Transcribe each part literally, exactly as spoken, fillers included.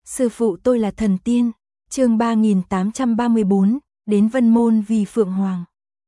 Sư phụ tôi là thần tiên. Chương ba nghìn tám trăm ba mươi bốn, đến Vân Môn vì Phượng Hoàng.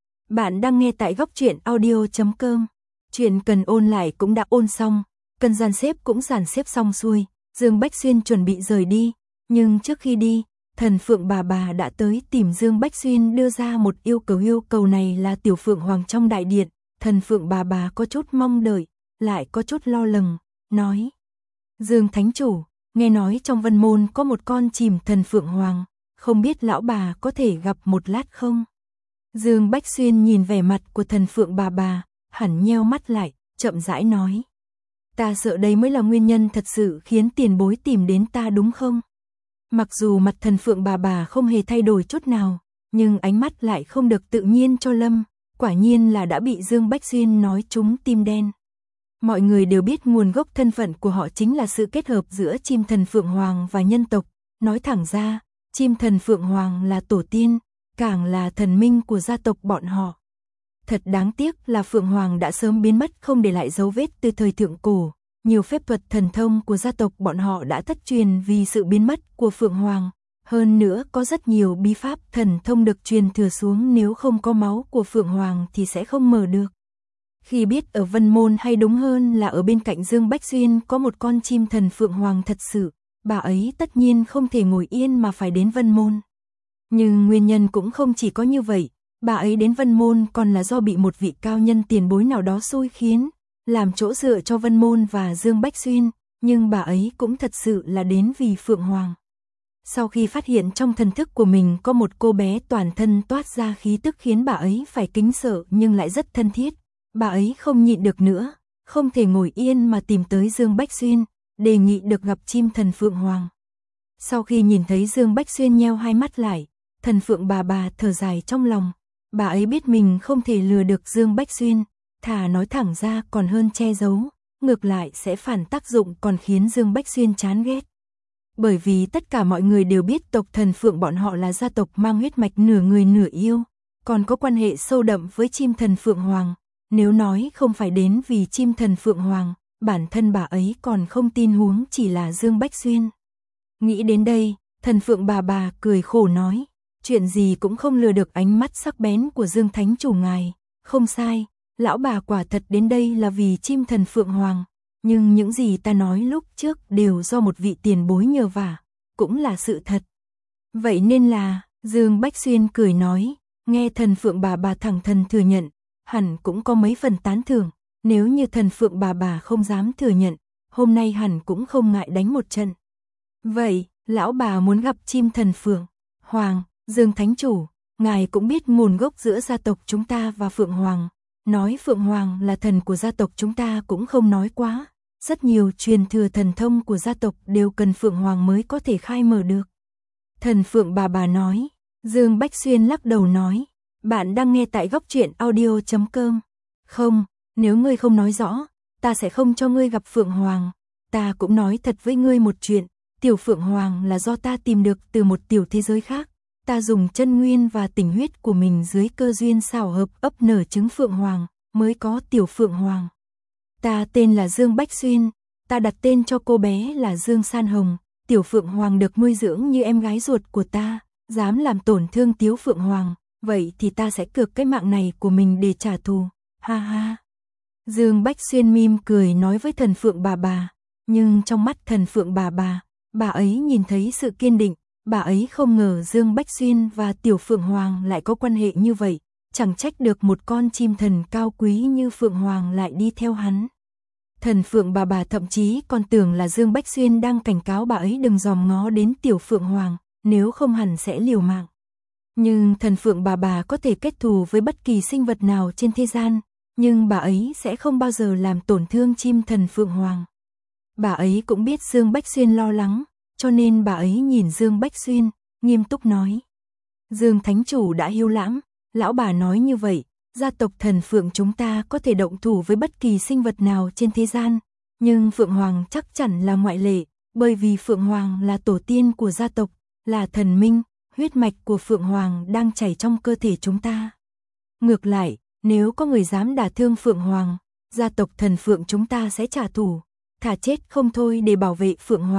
Bạn đang nghe tại góc truyện audio chấm com. Chuyện cần ôn lại cũng đã ôn xong, cần dàn xếp cũng dàn xếp xong xuôi. Dương Bách Xuyên chuẩn bị rời đi, nhưng trước khi đi, thần Phượng bà bà đã tới tìm Dương Bách Xuyên đưa ra một yêu cầu. Yêu cầu này là tiểu Phượng Hoàng trong đại điện. Thần Phượng bà bà có chút mong đợi, lại có chút lo lắng, nói: Dương Thánh Chủ, nghe nói trong Vân Môn có một con chìm thần Phượng Hoàng, không biết lão bà có thể gặp một lát không? Dương Bách Xuyên nhìn vẻ mặt của thần Phượng bà bà, hẳn nheo mắt lại, chậm rãi nói: Ta sợ đây mới là nguyên nhân thật sự khiến tiền bối tìm đến ta đúng không? Mặc dù mặt thần Phượng bà bà không hề thay đổi chút nào, nhưng ánh mắt lại không được tự nhiên cho Lâm, quả nhiên là đã bị Dương Bách Xuyên nói trúng tim đen. Mọi người đều biết nguồn gốc thân phận của họ chính là sự kết hợp giữa chim thần Phượng Hoàng và nhân tộc. Nói thẳng ra, chim thần Phượng Hoàng là tổ tiên, càng là thần minh của gia tộc bọn họ. Thật đáng tiếc là Phượng Hoàng đã sớm biến mất không để lại dấu vết từ thời thượng cổ. Nhiều phép thuật thần thông của gia tộc bọn họ đã thất truyền vì sự biến mất của Phượng Hoàng. Hơn nữa có rất nhiều bí pháp thần thông được truyền thừa xuống, nếu không có máu của Phượng Hoàng thì sẽ không mở được. Khi biết ở Vân Môn, hay đúng hơn là ở bên cạnh Dương Bách Xuyên, có một con chim thần Phượng Hoàng thật sự, bà ấy tất nhiên không thể ngồi yên mà phải đến Vân Môn. Nhưng nguyên nhân cũng không chỉ có như vậy, bà ấy đến Vân Môn còn là do bị một vị cao nhân tiền bối nào đó xui khiến, làm chỗ dựa cho Vân Môn và Dương Bách Xuyên, nhưng bà ấy cũng thật sự là đến vì Phượng Hoàng. Sau khi phát hiện trong thần thức của mình có một cô bé toàn thân toát ra khí tức khiến bà ấy phải kính sợ nhưng lại rất thân thiết, bà ấy không nhịn được nữa, không thể ngồi yên mà tìm tới Dương Bách Xuyên, đề nghị được gặp chim thần Phượng Hoàng. Sau khi nhìn thấy Dương Bách Xuyên nheo hai mắt lại, thần Phượng bà bà thở dài trong lòng, bà ấy biết mình không thể lừa được Dương Bách Xuyên, thà nói thẳng ra còn hơn che giấu, ngược lại sẽ phản tác dụng còn khiến Dương Bách Xuyên chán ghét. Bởi vì tất cả mọi người đều biết tộc thần Phượng bọn họ là gia tộc mang huyết mạch nửa người nửa yêu, còn có quan hệ sâu đậm với chim thần Phượng Hoàng. Nếu nói không phải đến vì chim thần Phượng Hoàng, bản thân bà ấy còn không tin, huống chỉ là Dương Bách Xuyên. Nghĩ đến đây, thần Phượng bà bà cười khổ nói: Chuyện gì cũng không lừa được ánh mắt sắc bén của Dương Thánh Chủ ngài. Không sai, lão bà quả thật đến đây là vì chim thần Phượng Hoàng, nhưng những gì ta nói lúc trước đều do một vị tiền bối nhờ vả, cũng là sự thật. Vậy nên là, Dương Bách Xuyên cười nói, nghe thần Phượng bà bà thẳng thắn thừa nhận, hẳn cũng có mấy phần tán thưởng, nếu như thần Phượng bà bà không dám thừa nhận, hôm nay hẳn cũng không ngại đánh một trận. Vậy, lão bà muốn gặp chim thần Phượng Hoàng. Dương Thánh Chủ, ngài cũng biết nguồn gốc giữa gia tộc chúng ta và Phượng Hoàng, nói Phượng Hoàng là thần của gia tộc chúng ta cũng không nói quá, rất nhiều truyền thừa thần thông của gia tộc đều cần Phượng Hoàng mới có thể khai mở được. Thần Phượng bà bà nói. Dương Bách Xuyên lắc đầu nói, bạn đang nghe tại góc truyện audio chấm com. Không, nếu ngươi không nói rõ, ta sẽ không cho ngươi gặp Phượng Hoàng. Ta cũng nói thật với ngươi một chuyện, tiểu Phượng Hoàng là do ta tìm được từ một tiểu thế giới khác. Ta dùng chân nguyên và tình huyết của mình dưới cơ duyên xảo hợp ấp nở trứng Phượng Hoàng, mới có tiểu Phượng Hoàng. Ta tên là Dương Bách Xuyên, ta đặt tên cho cô bé là Dương San Hồng, tiểu Phượng Hoàng được nuôi dưỡng như em gái ruột của ta, dám làm tổn thương tiểu Phượng Hoàng, vậy thì ta sẽ cược cái mạng này của mình để trả thù, ha ha. Dương Bách Xuyên mỉm cười nói với thần Phượng bà bà, nhưng trong mắt thần Phượng bà bà, bà ấy nhìn thấy sự kiên định. Bà ấy không ngờ Dương Bách Xuyên và tiểu Phượng Hoàng lại có quan hệ như vậy, chẳng trách được một con chim thần cao quý như Phượng Hoàng lại đi theo hắn. Thần Phượng bà bà thậm chí còn tưởng là Dương Bách Xuyên đang cảnh cáo bà ấy đừng dòm ngó đến tiểu Phượng Hoàng, nếu không hẳn sẽ liều mạng. Nhưng thần Phượng bà bà có thể kết thù với bất kỳ sinh vật nào trên thế gian, nhưng bà ấy sẽ không bao giờ làm tổn thương chim thần Phượng Hoàng. Bà ấy cũng biết Dương Bách Xuyên lo lắng, cho nên bà ấy nhìn Dương Bách Xuyên, nghiêm túc nói. Dương Thánh Chủ đã hiếu lãm, lão bà nói như vậy, gia tộc thần Phượng chúng ta có thể động thủ với bất kỳ sinh vật nào trên thế gian, nhưng Phượng Hoàng chắc chắn là ngoại lệ, bởi vì Phượng Hoàng là tổ tiên của gia tộc, là thần minh, huyết mạch của Phượng Hoàng đang chảy trong cơ thể chúng ta. Ngược lại, nếu có người dám đả thương Phượng Hoàng, gia tộc thần Phượng chúng ta sẽ trả thù, thà chết không thôi để bảo vệ Phượng Hoàng.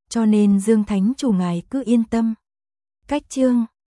cho nên Dương Thánh Chủ ngài cứ yên tâm. Cách chương